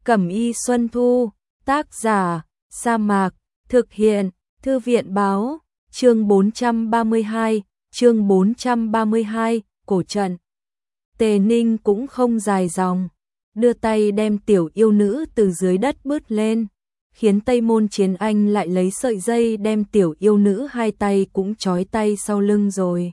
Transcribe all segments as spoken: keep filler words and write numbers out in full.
Cẩm y Xuân Thu, tác giả, Sa Mạc, thực hiện, Thư viện báo, chương bốn trăm ba mươi hai, chương bốn trăm ba mươi hai, cổ trận. Tề Ninh cũng không dài dòng, đưa tay đem tiểu yêu nữ từ dưới đất bứt lên, khiến Tây Môn Chiến Anh lại lấy sợi dây đem tiểu yêu nữ hai tay cũng trói tay sau lưng rồi.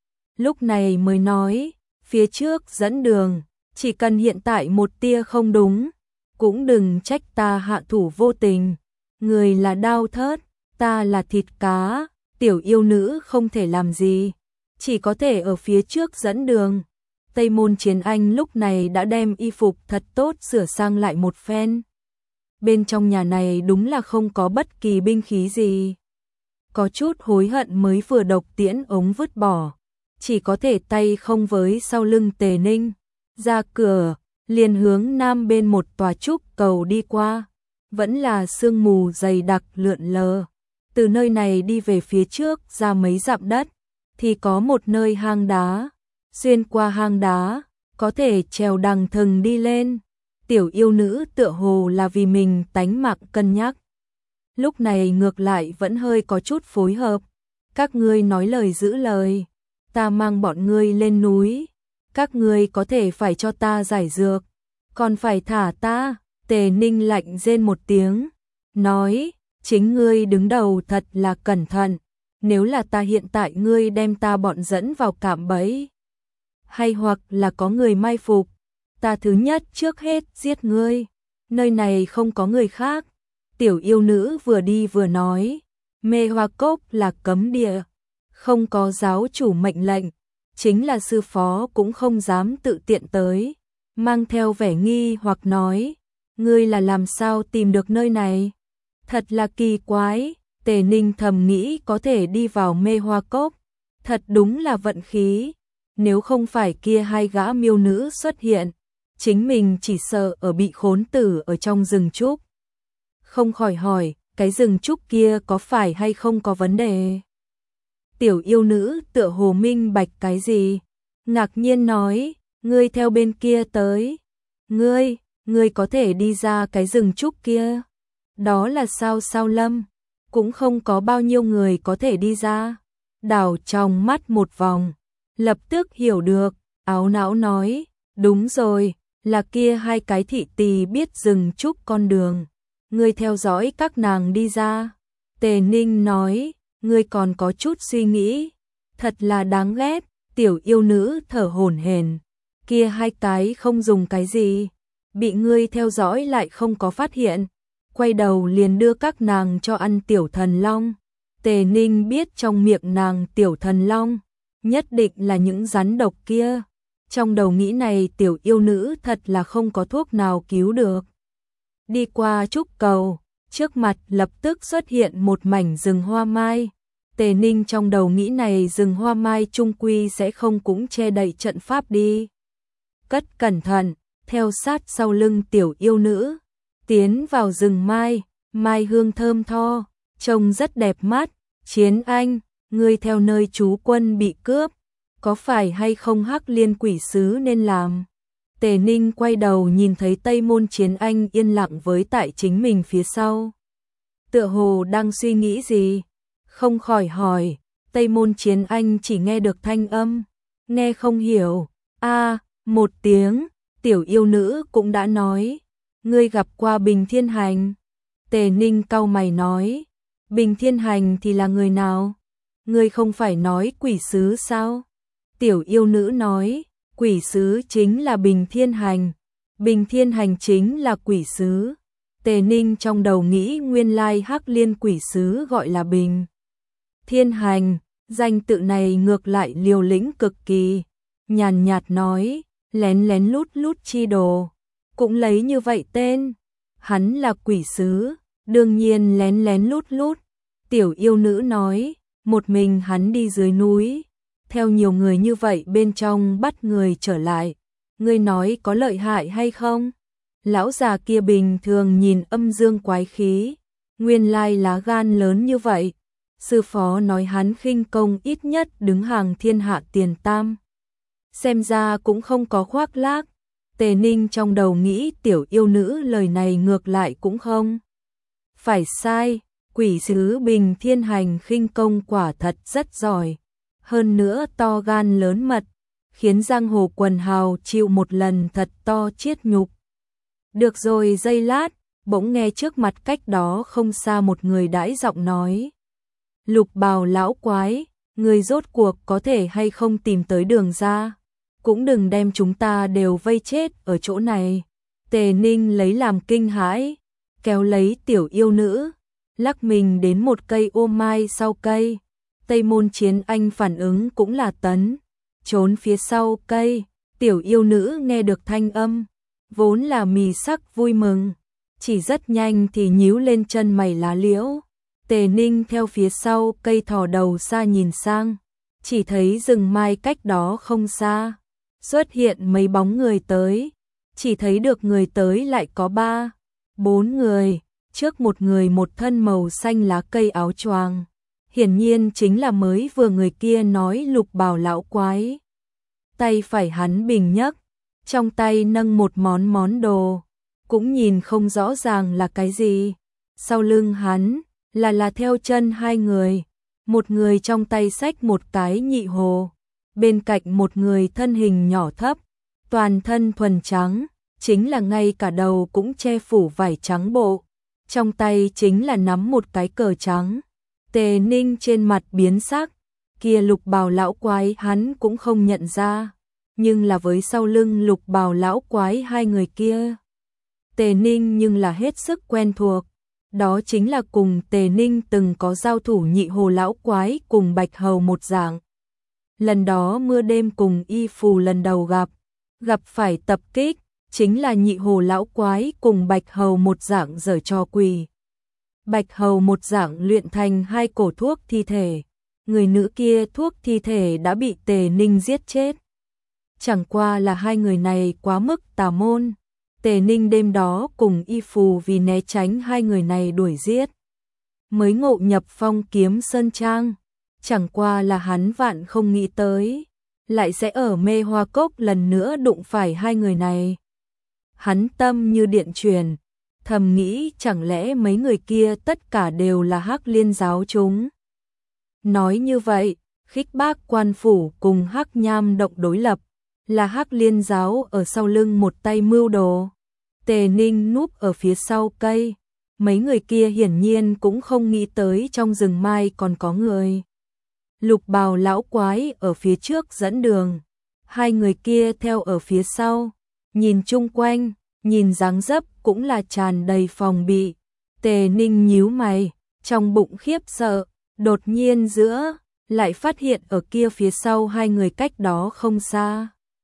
Lúc này mới nói, phía trước dẫn đường, chỉ cần hiện tại một tia không đúng, cũng đừng trách ta hạ thủ vô tình, người là Đao Thớt, ta là thịt cá, tiểu yêu nữ không thể làm gì, chỉ có thể ở phía trước dẫn đường. Tây Môn Chiến Anh lúc này đã đem y phục thật tốt sửa sang lại một phen. Bên trong nhà này đúng là không có bất kỳ binh khí gì. Có chút hối hận mới vừa độc tiễn ống vứt bỏ, chỉ có thể tay không với sau lưng Tề Ninh, ra cửa, liền hướng nam bên một tòa trúc cầu đi qua, vẫn là sương mù dày đặc lượn lờ. Từ nơi này đi về phía trước ra mấy dặm đất, thì có một nơi hang đá, xuyên qua hang đá, có thể trèo đằng thừng đi lên. Tiểu yêu nữ tựa hồ là vì mình tánh mạng cân nhắc. Lúc này ngược lại vẫn hơi có chút phối hợp. Các ngươi nói lời giữ lời, ta mang bọn ngươi lên núi, các ngươi có thể phải cho ta giải dược, còn phải thả ta. Tề Ninh lạnh rên một tiếng, nói, chính ngươi đứng đầu thật là cẩn thận, nếu là ta hiện tại ngươi đem ta bọn dẫn vào cạm bẫy, hay hoặc là có người mai phục, ta thứ nhất trước hết giết ngươi, nơi này không có người khác. Tiểu yêu nữ vừa đi vừa nói, Mê Hoa Cốc là cấm địa, không có giáo chủ mệnh lệnh, chính là sư phó cũng không dám tự tiện tới, mang theo vẻ nghi hoặc nói, ngươi là làm sao tìm được nơi này? Thật là kỳ quái. Tề Ninh thầm nghĩ có thể đi vào Mê Hoa Cốc, thật đúng là vận khí, nếu không phải kia hai gã miêu nữ xuất hiện, chính mình chỉ sợ ở bị khốn tử ở trong rừng trúc. Không khỏi hỏi, cái rừng trúc kia có phải hay không có vấn đề? Tiểu yêu nữ tựa hồ minh bạch cái gì, ngạc nhiên nói, ngươi theo bên kia tới, ngươi, ngươi có thể đi ra cái rừng trúc kia, đó là sao sao lâm, cũng không có bao nhiêu người có thể đi ra. Đảo trong mắt một vòng, lập tức hiểu được, áo não nói, đúng rồi, là kia hai cái thị tỳ biết rừng trúc con đường, ngươi theo dõi các nàng đi ra. Tề Ninh nói, ngươi còn có chút suy nghĩ, thật là đáng ghét. Tiểu yêu nữ thở hổn hển, kia hai cái không dùng cái gì, bị ngươi theo dõi lại không có phát hiện, quay đầu liền đưa các nàng cho ăn tiểu thần long. Tề Ninh biết trong miệng nàng tiểu thần long nhất định là những rắn độc kia, trong đầu nghĩ này tiểu yêu nữ thật là không có thuốc nào cứu được. Đi qua trúc cầu, trước mặt lập tức xuất hiện một mảnh rừng hoa mai. Tề Ninh trong đầu nghĩ này rừng hoa mai trung quy sẽ không cũng che đậy trận pháp đi. Cất cẩn thận, theo sát sau lưng tiểu yêu nữ, tiến vào rừng mai, mai hương thơm tho, trông rất đẹp mắt. Chiến Anh, ngươi theo nơi trú quân bị cướp, có phải hay không Hắc Liên quỷ sứ nên làm? Tề Ninh quay đầu nhìn thấy Tây Môn Chiến Anh yên lặng với tại chính mình phía sau, tựa hồ đang suy nghĩ gì, không khỏi hỏi. Tây Môn Chiến Anh chỉ nghe được thanh âm, nghe không hiểu. A, một tiếng, tiểu yêu nữ cũng đã nói, ngươi gặp qua Bình Thiên Hành? Tề Ninh cau mày nói, Bình Thiên Hành thì là người nào? Ngươi không phải nói quỷ sứ sao? Tiểu yêu nữ nói, quỷ sứ chính là Bình Thiên Hành, Bình Thiên Hành chính là quỷ sứ. Tề Ninh trong đầu nghĩ nguyên lai Hắc Liên quỷ sứ gọi là Bình Thiên Hành, danh tự này ngược lại liều lĩnh cực kỳ, nhàn nhạt nói, lén lén lút lút chi đồ, cũng lấy như vậy tên, hắn là quỷ sứ, đương nhiên lén lén lút lút. Tiểu yêu nữ nói, một mình hắn đi dưới núi, theo nhiều người như vậy bên trong bắt người trở lại, ngươi nói có lợi hại hay không? Lão già kia bình thường nhìn âm dương quái khí, nguyên lai lá gan lớn như vậy. Sư phó nói hắn khinh công ít nhất đứng hàng thiên hạ tiền tam, xem ra cũng không có khoác lác. Tề Ninh trong đầu nghĩ tiểu yêu nữ lời này ngược lại cũng không phải sai, quỷ sứ Bình Thiên Hành khinh công quả thật rất giỏi, hơn nữa to gan lớn mật, khiến giang hồ quần hào chịu một lần thật to chiết nhục. Được rồi giây lát, bỗng nghe trước mặt cách đó không xa một người đãi giọng nói. Lục Bào lão quái, người rốt cuộc có thể hay không tìm tới đường ra, cũng đừng đem chúng ta đều vây chết ở chỗ này. Tề Ninh lấy làm kinh hãi, kéo lấy tiểu yêu nữ, lắc mình đến một cây ô mai sau cây. Tây Môn Chiến Anh phản ứng cũng là tấn, trốn phía sau cây. Tiểu yêu nữ nghe được thanh âm, vốn là mì sắc vui mừng, chỉ rất nhanh thì nhíu lên chân mày lá liễu. Tề Ninh theo phía sau cây thò đầu xa nhìn sang, chỉ thấy rừng mai cách đó không xa xuất hiện mấy bóng người tới, chỉ thấy được người tới lại có ba, bốn người, trước một người một thân màu xanh lá cây áo choàng, hiển nhiên chính là mới vừa người kia nói Lục Bào lão quái. Tay phải hắn bình nhấc, trong tay nâng một món món đồ, cũng nhìn không rõ ràng là cái gì. Sau lưng hắn là là theo chân hai người, một người trong tay xách một cái nhị hồ, bên cạnh một người thân hình nhỏ thấp, toàn thân thuần trắng, chính là ngay cả đầu cũng che phủ vải trắng bộ, trong tay chính là nắm một cái cờ trắng. Tề Ninh trên mặt biến sắc, kia Lục Bào lão quái hắn cũng không nhận ra, nhưng là với sau lưng Lục Bào lão quái hai người kia, Tề Ninh nhưng là hết sức quen thuộc. Đó chính là cùng Tề Ninh từng có giao thủ nhị hồ lão quái cùng Bạch Hầu một dạng. Lần đó mưa đêm cùng Y Phù lần đầu gặp, gặp phải tập kích, chính là nhị hồ lão quái cùng Bạch Hầu một dạng giở trò quỷ. Bạch Hầu một dạng luyện thành hai cổ thuốc thi thể, người nữ kia thuốc thi thể đã bị Tề Ninh giết chết. Chẳng qua là hai người này quá mức tà môn. Tề Ninh đêm đó cùng Y Phù vì né tránh hai người này đuổi giết, mới ngộ nhập Phong Kiếm Sơn Trang. Chẳng qua là hắn vạn không nghĩ tới, lại sẽ ở Mê Hoa Cốc lần nữa đụng phải hai người này. Hắn tâm như điện truyền, thầm nghĩ chẳng lẽ mấy người kia tất cả đều là Hắc Liên giáo chúng. Nói như vậy, Khích Bác Quan Phủ cùng Hắc Nham Động đối lập, là Hắc Liên giáo ở sau lưng một tay mưu đồ. Tề Ninh núp ở phía sau cây, mấy người kia hiển nhiên cũng không nghĩ tới trong rừng mai còn có người. Lục Bào lão quái ở phía trước dẫn đường, hai người kia theo ở phía sau, nhìn chung quanh, nhìn dáng dấp cũng là tràn đầy phòng bị. Tề Ninh nhíu mày, trong bụng khiếp sợ, đột nhiên giữa lại phát hiện ở kia phía sau hai người cách đó không xa,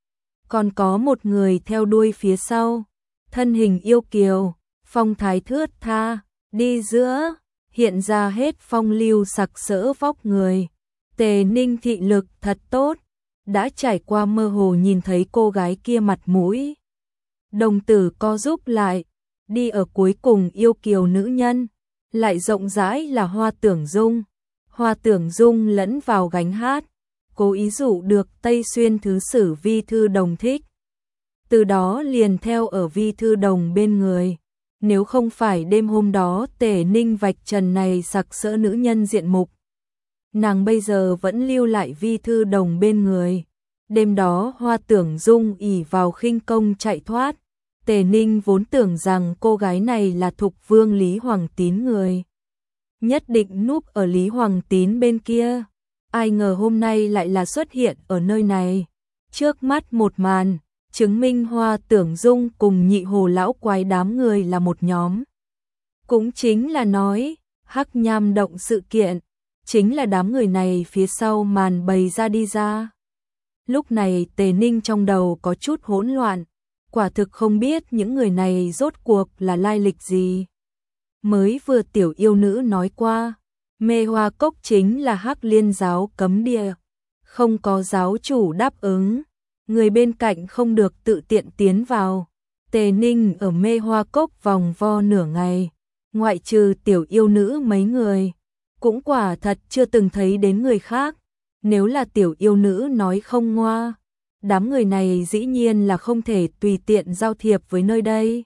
còn có một người theo đuôi phía sau, thân hình yêu kiều, phong thái thướt tha, đi giữa, hiện ra hết phong lưu sặc sỡ vóc người. Tề Ninh thị lực thật tốt, đã trải qua mơ hồ nhìn thấy cô gái kia mặt mũi. Đồng tử co rúm lại, đi ở cuối cùng yêu kiều nữ nhân, lại rộng rãi là Hoa Tưởng Dung. Hoa Tưởng Dung lẫn vào gánh hát, cố ý dụ được Tây Xuyên Thứ Sử Vi Thư Đồng thích. Từ đó liền theo ở Vi Thư Đồng bên người. Nếu không phải đêm hôm đó Tề Ninh vạch trần này sặc sỡ nữ nhân diện mục, nàng bây giờ vẫn lưu lại Vi Thư Đồng bên người. Đêm đó Hoa Tưởng Dung ỷ vào khinh công chạy thoát. Tề Ninh vốn tưởng rằng cô gái này là Thục Vương Lý Hoàng Tín người, nhất định núp ở Lý Hoàng Tín bên kia. Ai ngờ hôm nay lại là xuất hiện ở nơi này. Trước mắt một màn, chứng minh Hoa Tưởng Dung cùng nhị hồ lão quái đám người là một nhóm. Cũng chính là nói, Hắc Nham Động sự kiện, chính là đám người này phía sau màn bày ra đi ra. Lúc này Tề Ninh trong đầu có chút hỗn loạn, quả thực không biết những người này rốt cuộc là lai lịch gì. Mới vừa tiểu yêu nữ nói qua, Mê Hoa Cốc chính là Hắc Liên giáo cấm địa, không có giáo chủ đáp ứng, người bên cạnh không được tự tiện tiến vào. Tề Ninh ở Mê Hoa Cốc vòng vo nửa ngày, ngoại trừ tiểu yêu nữ mấy người, cũng quả thật chưa từng thấy đến người khác. Nếu là tiểu yêu nữ nói không ngoa, đám người này dĩ nhiên là không thể tùy tiện giao thiệp với nơi đây.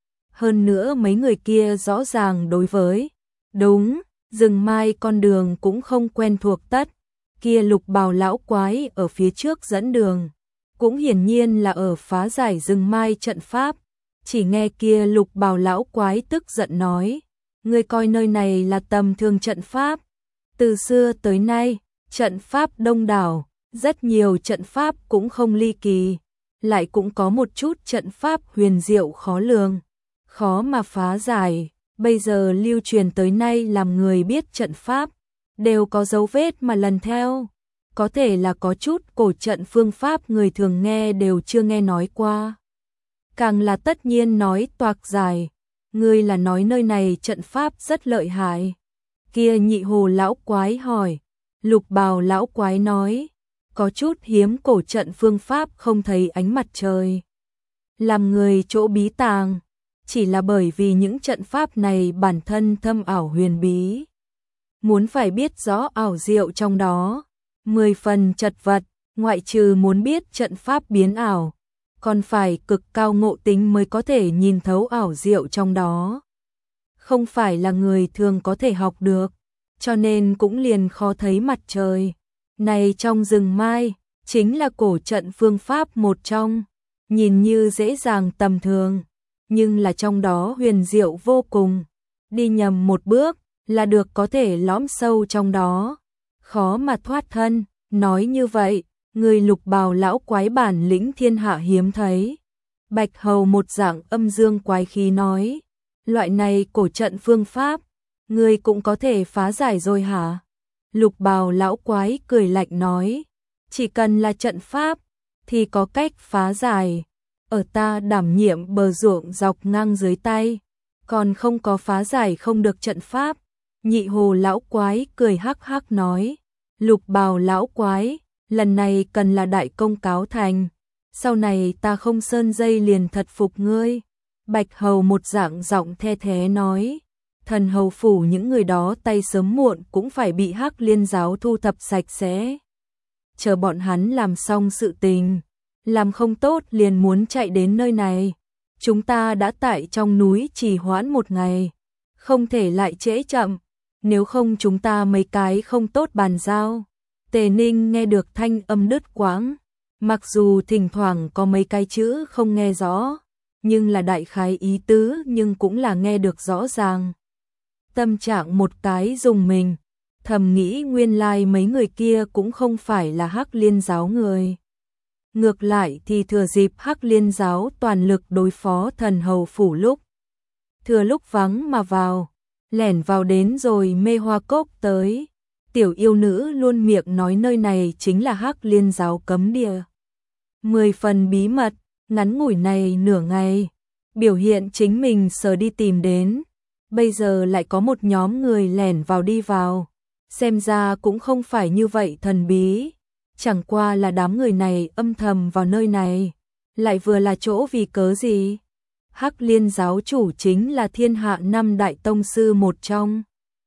Hơn nữa mấy người kia rõ ràng đối với, đúng, rừng mai con đường cũng không quen thuộc tất, kia lục bào lão quái ở phía trước dẫn đường, cũng hiển nhiên là ở phá giải rừng mai trận pháp. Chỉ nghe kia lục bào lão quái tức giận nói, ngươi coi nơi này là tầm thường trận pháp, từ xưa tới nay, trận pháp đông đảo, rất nhiều trận pháp cũng không ly kỳ, lại cũng có một chút trận pháp huyền diệu khó lường, khó mà phá giải, bây giờ lưu truyền tới nay làm người biết trận pháp, đều có dấu vết mà lần theo, có thể là có chút cổ trận phương pháp người thường nghe đều chưa nghe nói qua. Càng là tất nhiên nói toạc giải, ngươi là nói nơi này trận pháp rất lợi hại. Kia nhị hồ lão quái hỏi, lục bào lão quái nói, có chút hiếm cổ trận phương pháp không thấy ánh mặt trời. Làm người chỗ bí tàng, chỉ là bởi vì những trận pháp này bản thân thâm ảo huyền bí. Muốn phải biết rõ ảo diệu trong đó, mười phần chật vật, ngoại trừ muốn biết trận pháp biến ảo, còn phải cực cao ngộ tính mới có thể nhìn thấu ảo diệu trong đó. Không phải là người thường có thể học được, cho nên cũng liền khó thấy mặt trời. Này trong rừng mai, chính là cổ trận phương pháp một trong, nhìn như dễ dàng tầm thường, nhưng là trong đó huyền diệu vô cùng. Đi nhầm một bước là được có thể lõm sâu trong đó, khó mà thoát thân. Nói như vậy, người lục bào lão quái bản lĩnh thiên hạ hiếm thấy. Bạch hầu một dạng âm dương quái khí nói, loại này cổ trận phương pháp, người cũng có thể phá giải rồi hả? Lục bào lão quái cười lạnh nói, chỉ cần là trận pháp, thì có cách phá giải. Ở ta đảm nhiệm bờ ruộng dọc ngang dưới tay, còn không có phá giải không được trận pháp. Nhị hồ lão quái cười hắc hắc nói, lục bào lão quái, lần này cần là đại công cáo thành, sau này ta không sơn dây liền thật phục ngươi. Bạch hầu một dạng giọng the thế nói, thần hầu phủ những người đó tay sớm muộn cũng phải bị Hắc Liên giáo thu thập sạch sẽ. Chờ bọn hắn làm xong sự tình, làm không tốt liền muốn chạy đến nơi này. Chúng ta đã tại trong núi trì hoãn một ngày, không thể lại trễ chậm, nếu không chúng ta mấy cái không tốt bàn giao. Tề Ninh nghe được thanh âm đứt quãng, mặc dù thỉnh thoảng có mấy cái chữ không nghe rõ, nhưng là đại khái ý tứ nhưng cũng là nghe được rõ ràng. Tâm trạng một cái dùng mình, thầm nghĩ nguyên lai mấy người kia cũng không phải là Hắc Liên giáo người. Ngược lại thì thừa dịp Hắc Liên giáo toàn lực đối phó thần hầu phủ lúc. Thừa lúc vắng mà vào, lẻn vào đến rồi mê hoa cốc tới. Tiểu yêu nữ luôn miệng nói nơi này chính là Hắc Liên giáo cấm địa. Mười phần bí mật, ngắn ngủi này nửa ngày, biểu hiện chính mình sờ đi tìm đến. Bây giờ lại có một nhóm người lẻn vào đi vào, xem ra cũng không phải như vậy thần bí, chẳng qua là đám người này âm thầm vào nơi này, lại vừa là chỗ vì cớ gì? Hắc Liên giáo chủ chính là thiên hạ năm đại tông sư một trong,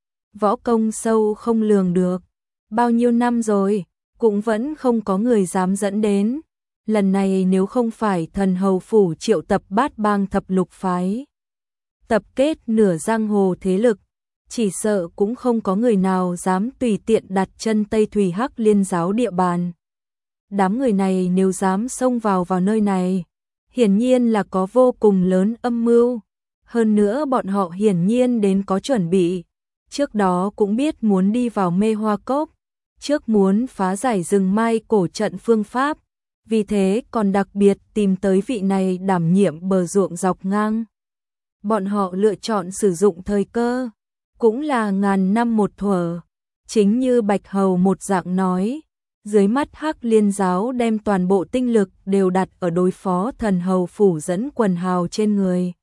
võ công sâu không lường được, bao nhiêu năm rồi, cũng vẫn không có người dám dẫn đến. Lần này nếu không phải thần hầu phủ triệu tập bát bang thập lục phái, tập kết nửa giang hồ thế lực, chỉ sợ cũng không có người nào dám tùy tiện đặt chân Tây Thủy Hắc Liên giáo địa bàn. Đám người này nếu dám xông vào vào nơi này, hiển nhiên là có vô cùng lớn âm mưu. Hơn nữa bọn họ hiển nhiên đến có chuẩn bị, trước đó cũng biết muốn đi vào mê hoa cốc, trước muốn phá giải rừng mai cổ trận phương pháp, vì thế còn đặc biệt tìm tới vị này đảm nhiệm bờ ruộng dọc ngang. Bọn họ lựa chọn sử dụng thời cơ, cũng là ngàn năm một thuở, chính như Bạch Hầu một dạng nói, dưới mắt Hắc Liên giáo đem toàn bộ tinh lực đều đặt ở đối phó thần hầu phủ dẫn quần hào trên người.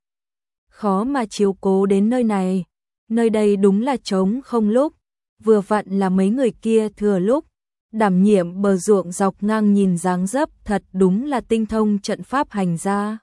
Khó mà chiếu cố đến nơi này, nơi đây đúng là trống không lúc, vừa vặn là mấy người kia thừa lúc, đảm nhiệm bờ ruộng dọc ngang nhìn dáng dấp thật đúng là tinh thông trận pháp hành ra.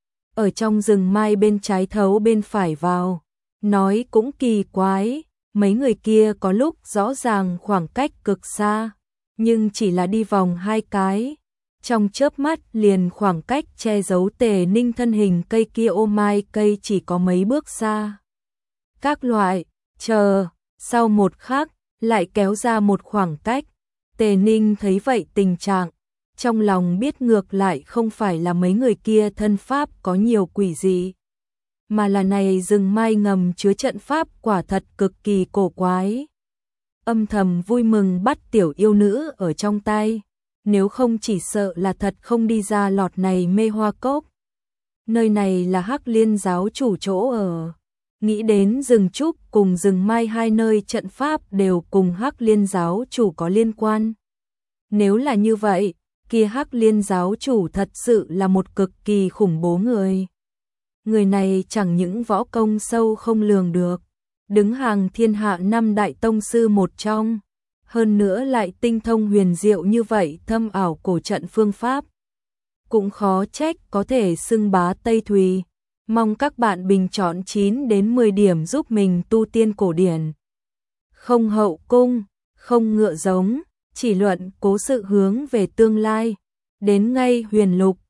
Ở trong rừng mai bên trái thấu bên phải vào, nói cũng kỳ quái, mấy người kia có lúc rõ ràng khoảng cách cực xa, nhưng chỉ là đi vòng hai cái, Trong chớp mắt liền khoảng cách che giấu Tề Ninh thân hình cây kia ô mai cây chỉ có mấy bước xa. Các loại, chờ, sau một khắc, lại kéo ra một khoảng cách. Tề Ninh thấy vậy tình trạng, trong lòng biết ngược lại không phải là mấy người kia thân pháp có nhiều quỷ dị, mà là này rừng mai ngầm chứa trận pháp quả thật cực kỳ cổ quái. Âm thầm vui mừng bắt tiểu yêu nữ ở trong tay, nếu không chỉ sợ là thật không đi ra lọt này mê hoa cốc. Nơi này là Hắc Liên giáo chủ chỗ ở. Nghĩ đến rừng trúc cùng rừng mai hai nơi trận pháp đều cùng Hắc Liên giáo chủ có liên quan. Nếu là như vậy, kia Hắc Liên giáo chủ thật sự là một cực kỳ khủng bố người. Người này chẳng những võ công sâu không lường được, đứng hàng thiên hạ năm đại tông sư một trong, hơn nữa lại tinh thông huyền diệu như vậy thâm ảo cổ trận phương pháp. Cũng khó trách có thể xưng bá Tây Thùy. Mong các bạn bình chọn chín đến mười điểm giúp mình tu tiên cổ điển. Không hậu cung, không ngựa giống, chỉ luận cố sự hướng về tương lai. Đến ngay huyền lục,